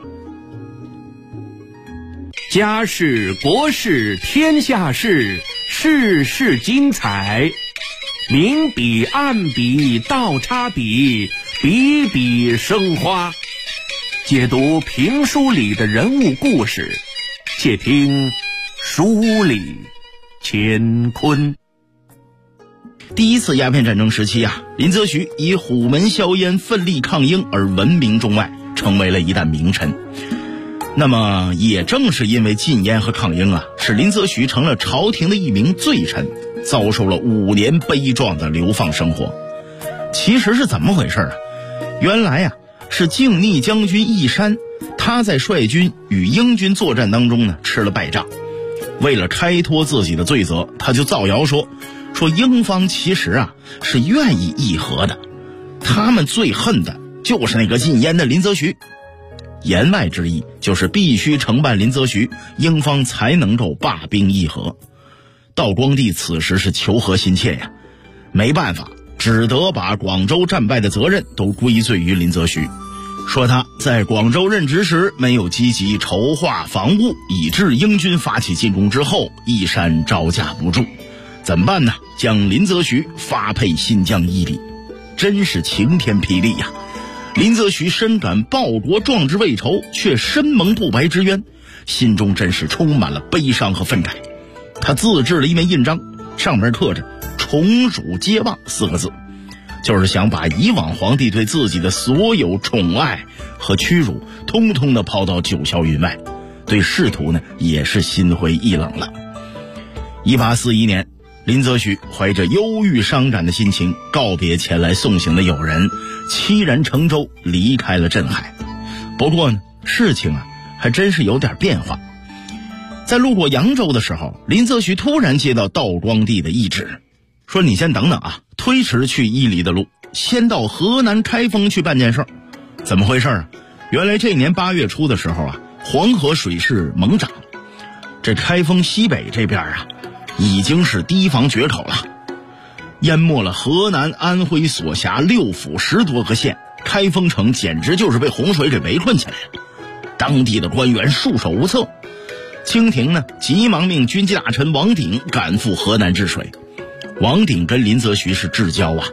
家事国事天下事，事事精彩，明笔暗笔倒插笔，笔笔生花。解读评书里的人物故事，且听书里乾坤。 第一次鸦片战争时期啊，林则徐以虎门销烟奋力抗英而闻名中外，成为了一代名臣。那么也正是因为禁烟和抗英啊，使林则徐成了朝廷的一名罪臣，遭受了5年悲壮的流放生活。其实是怎么回事啊？原来啊，是靖逆将军义山，他在率军与英军作战当中呢吃了败仗，为了开脱自己的罪责，他就造谣说英方其实啊是愿意议和的，他们最恨的就是那个禁烟的林则徐。言外之意就是必须承办林则徐，英方才能够罢兵议和。道光帝此时是求和心切呀，没办法，只得把广州战败的责任都归罪于林则徐，说他在广州任职时没有积极筹划防务，以致英军发起进攻之后，义山招架不住。怎么办呢？将林则徐发配新疆伊犁，真是晴天霹雳呀！林则徐深感报国壮志未酬，却身蒙不白之冤，心中真是充满了悲伤和愤慨。他自制了一面印章，上面刻着宠辱皆忘4个字，就是想把以往皇帝对自己的所有宠爱和屈辱通通的抛到九霄云外，对仕途呢也是心灰意冷了。1841年，林则徐怀着忧郁伤感的心情告别前来送行的友人，凄然乘舟离开了镇海。不过呢，事情啊还真是有点变化。在路过扬州的时候，林则徐突然接到道光帝的懿旨，说你先等等啊，推迟去伊犁的路，先到河南开封去办件事。怎么回事啊？原来这年8月初的时候啊，黄河水势猛涨，这开封西北这边啊已经是堤防决口了，淹没了河南、安徽所辖6府10多个县，开封城简直就是被洪水给围困起来了。当地的官员束手无策，清廷呢急忙命军机大臣王鼎赶赴河南治水。王鼎跟林则徐是至交啊，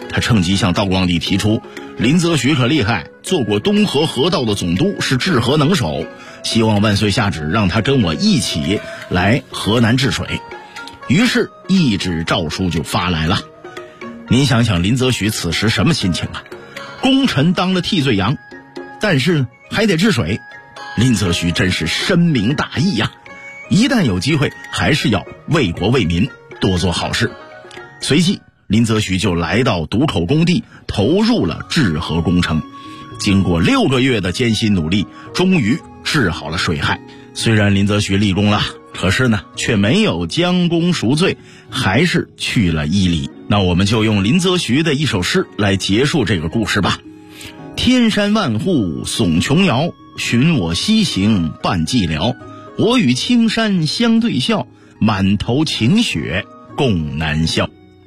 他趁机向道光帝提出，林则徐可厉害，做过东河河道的总督，是治河能手，希望万岁下旨让他跟我一起来河南治水。于是一纸诏书就发来了。您想想林则徐此时什么心情啊？功臣当了替罪羊，但是还得治水，林则徐真是深明大义呀，一旦有机会还是要为国为民多做好事。随即林则徐就来到渡口工地，投入了治河工程。经过6个月的艰辛努力，终于治好了水害。虽然林则徐立功了，可是呢却没有将功赎罪，还是去了伊犁。那我们就用林则徐的一首诗来结束这个故事吧。天山万户耸琼瑶，寻我西行伴寂寥。我与青山相对笑，满头晴雪共南笑。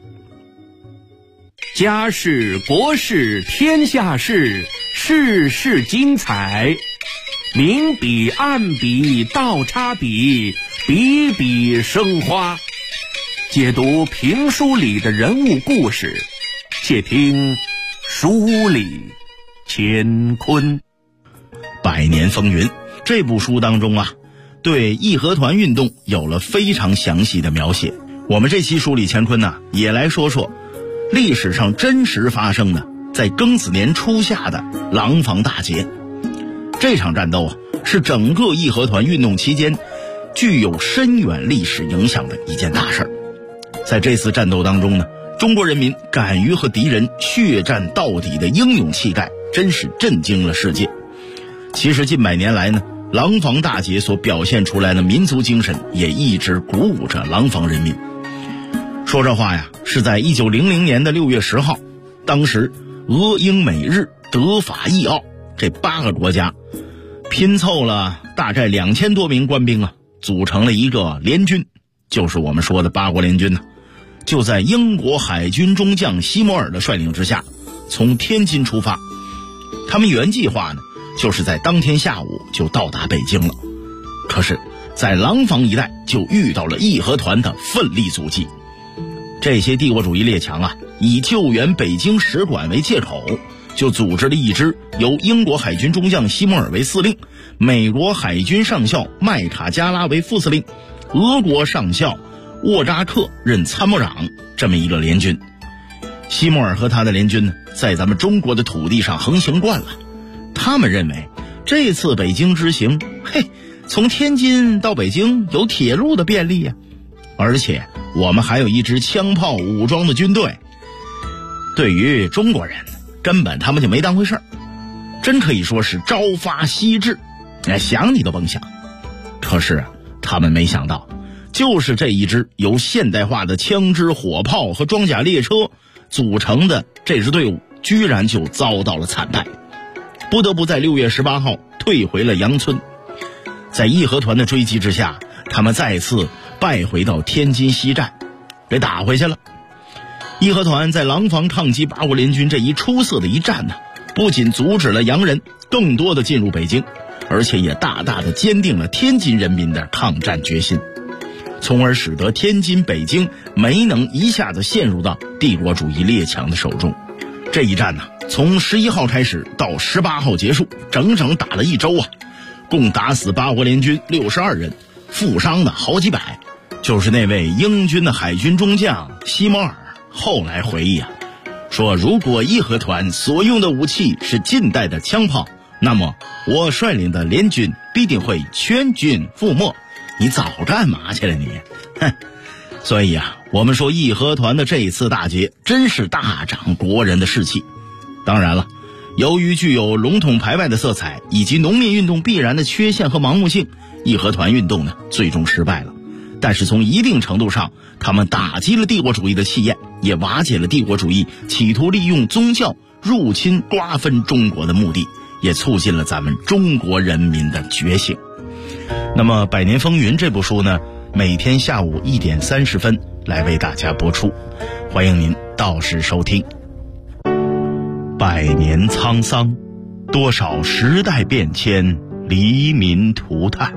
家事国事天下事，事事精彩。明笔暗笔倒插笔，笔笔生花。解读评书里的人物故事，且听书里乾坤。 百年风云这部书当中啊，对义和团运动有了非常详细的描写。我们这期书里乾坤呢，也来说说历史上真实发生的在庚子年初夏的廊坊大捷。这场战斗啊，是整个义和团运动期间具有深远历史影响的一件大事。在这次战斗当中呢，中国人民敢于和敌人血战到底的英勇气概，真是震惊了世界。其实近100年来呢，廊坊大捷所表现出来的民族精神也一直鼓舞着廊坊人民。说这话呀，是在1900年的6月10号，当时俄英美日德法意奥这8个国家拼凑了大概2000多名官兵啊，组成了一个联军，就是我们说的八国联军呢。就在英国海军中将西摩尔的率领之下，从天津出发。他们原计划呢，就是在当天下午就到达北京了。可是在廊坊一带就遇到了义和团的奋力阻击。这些帝国主义列强啊，以救援北京使馆为借口，就组织了一支由英国海军中将西摩尔为司令，美国海军上校麦卡加拉为副司令，俄国上校沃扎克任参谋长，这么一个联军。西摩尔和他的联军呢，在咱们中国的土地上横行惯了，他们认为这次北京之行，从天津到北京有铁路的便利呀，而且我们还有一支枪炮武装的军队。对于中国人，根本他们就没当回事儿，真可以说是朝发夕至，想你都甭想。可是他们没想到，就是这一支由现代化的枪支火炮和装甲列车组成的这支队伍，居然就遭到了惨败，不得不在6月18号退回了杨村。在义和团的追击之下，他们再次败回到天津西站，给打回去了。义和团在廊坊抗击八国联军这一出色的一战呢，不仅阻止了洋人更多的进入北京，而且也大大的坚定了天津人民的抗战决心，从而使得天津、北京没能一下子陷入到帝国主义列强的手中。这一战呢，从11号开始到18号结束，整整打了1周啊，共打死八国联军62人，负伤的好几百。就是那位英军的海军中将西摩尔后来回忆啊，说如果义和团所用的武器是近代的枪炮，那么我率领的联军必定会全军覆没。你早干嘛去了你？所以啊，我们说义和团的这一次大捷真是大涨国人的士气。当然了，由于具有笼统排外的色彩以及农民运动必然的缺陷和盲目性，义和团运动呢最终失败了。但是从一定程度上，他们打击了帝国主义的气焰，也瓦解了帝国主义企图利用宗教入侵瓜分中国的目的，也促进了咱们中国人民的觉醒。那么《百年风云》这部书呢，每天下午1点30分来为大家播出，欢迎您到时收听。100年沧桑，多少时代变迁，黎民涂炭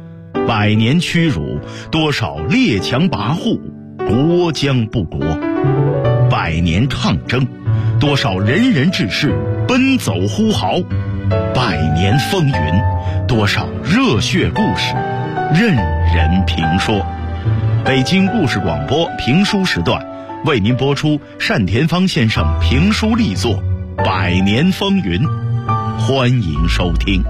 ；100年屈辱，多少列强跋扈，国将不国；100年抗争， 多少仁人志士奔走呼号，百年风云，多少热血故事任人评说。北京故事广播评书时段为您播出单田芳先生评书力作《百年风云》，欢迎收听。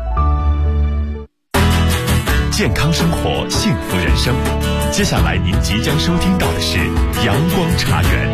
健康生活，幸福人生。接下来您即将收听到的是阳光茶园。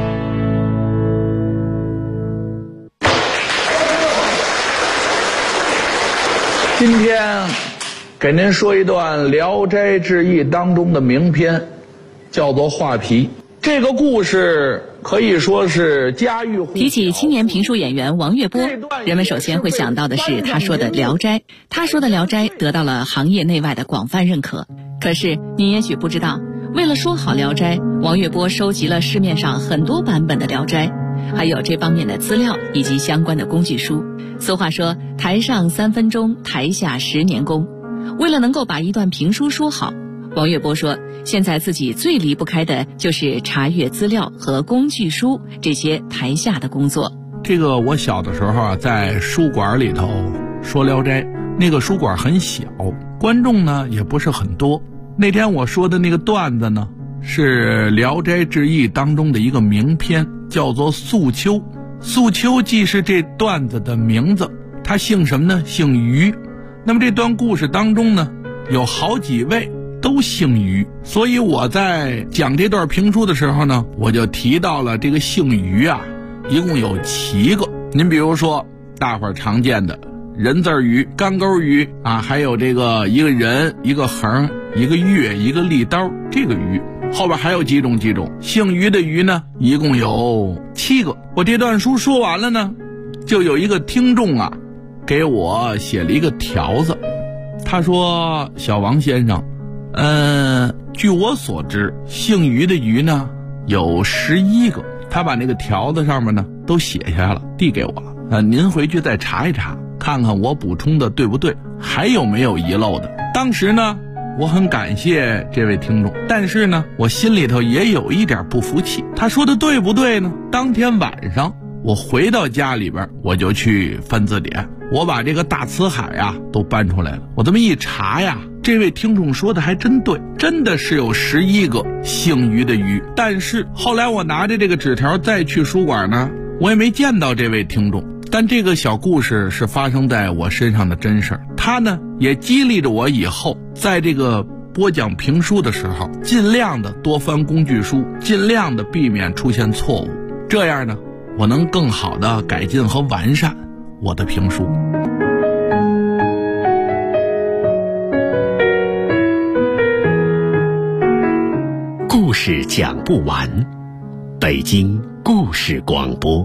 今天给您说一段《聊斋志异》当中的名篇，叫做画皮。这个故事可以说是家喻户晓。 提起青年评书演员王月波，人们首先会想到的是他说的《聊斋》。他说的《聊斋》得到了行业内外的广泛认可。可是你也许不知道，为了说好《聊斋》，王月波收集了市面上很多版本的《聊斋》，还有这方面的资料以及相关的工具书。俗话说，台上3分钟，台下10年功。为了能够把一段评书说好，王月波说，现在自己最离不开的就是查阅资料和工具书这些台下的工作。 这个我小的时候啊，在书馆里头说《聊斋》，那个书馆很小，观众呢也不是很多。那天我说的那个段子呢，是《聊斋志异》当中的一个名篇，叫做《素秋》。素秋既是这段子的名字，他姓什么呢？姓于。那么这段故事当中呢，有好几位都姓于，所以我在讲这段评书的时候呢，我就提到了这个姓于啊，一共有7个。您比如说大伙儿常见的人字鱼、干钩鱼啊，还有这个一个人、一个横、一个月、一个利刀，这个鱼后边还有几种姓于的于呢，一共有7个。我这段书说完了呢，就有一个听众啊给我写了一个条子，他说：小王先生，据我所知，姓于的于呢有11个。他把那个条子上面呢都写下来了，递给我了。您回去再查一查，看看我补充的对不对，还有没有遗漏的。当时呢，我很感谢这位听众，但是呢，我心里头也有一点不服气。他说的对不对呢？当天晚上我回到家里边，我就去翻字典，我把这个大辞海啊都搬出来了。我这么一查呀，这位听众说的还真对，真的是有11个姓于的于。但是后来我拿着这个纸条再去书馆呢，我也没见到这位听众。但这个小故事是发生在我身上的真事儿，它呢也激励着我以后在这个播讲评书的时候，尽量的多翻工具书，尽量的避免出现错误，这样呢我能更好的改进和完善我的评书。 故事讲不完，北京故事广播。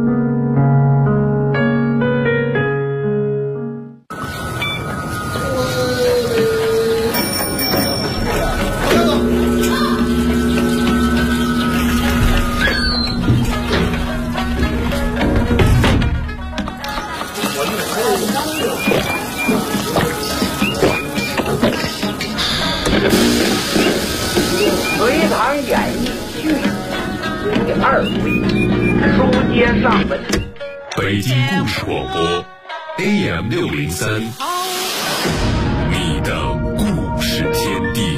北京故事广播 AM603， 你的故事天地。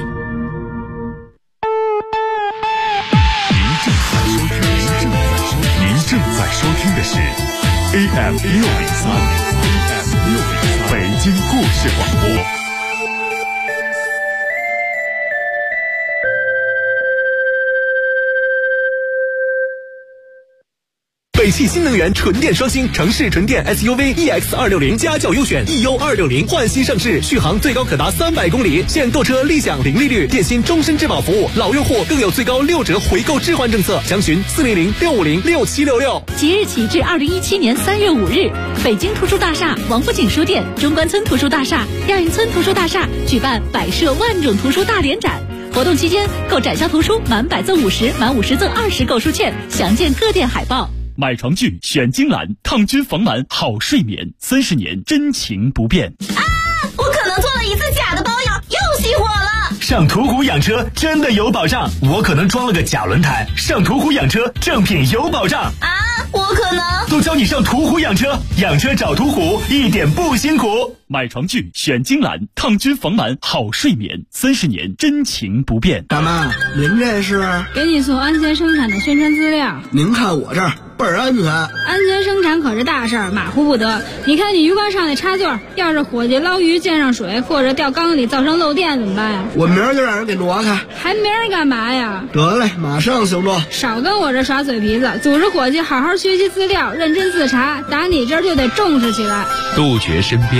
您正在收听的是 AM603， 北京故事广播。 北汽新能源纯电双星城市纯电 SUV EX260家轿优选 EU260 焕新上市，续航最高可达300公里，现购车立享零利率，电信终身质保服务，老用户更有最高6折回购置换政策，详询400-650-6766。 即日起至2017年3月5日，北京图书大厦、王府井书店、中关村图书大厦、亚运村图书大厦举办摆设万种图书大联展。活动期间，购展销图书满100赠50，满50赠20购书券，详见各店海报。 买床具选金兰，抗菌防螨好睡眠，30年真情不变。 啊！我可能做了一次假的保养，又熄火了。 上途虎养车真的有保障，我可能装了个假轮胎，上途虎养车正品有保障。 啊！ 我可能都教你上途虎养车，养车找途虎一点不辛苦。买床具选金兰，抗菌防螨好睡眠，30年真情不变。 大妈，您这是？ 给你送安全生产的宣传资料。 您看我这儿倍儿安全。 安全生产可是大事儿，马虎不得。你看你鱼缸上那插座，要是伙计捞鱼溅上水，或者掉缸里造成漏电怎么办呀？ 我明儿就让人给挪开。 还明儿干嘛呀？ 得嘞，马上行动。 少跟我这耍嘴皮子，组织伙计好好学习资料，认真自查，打你这儿就得重视起来。 杜绝身边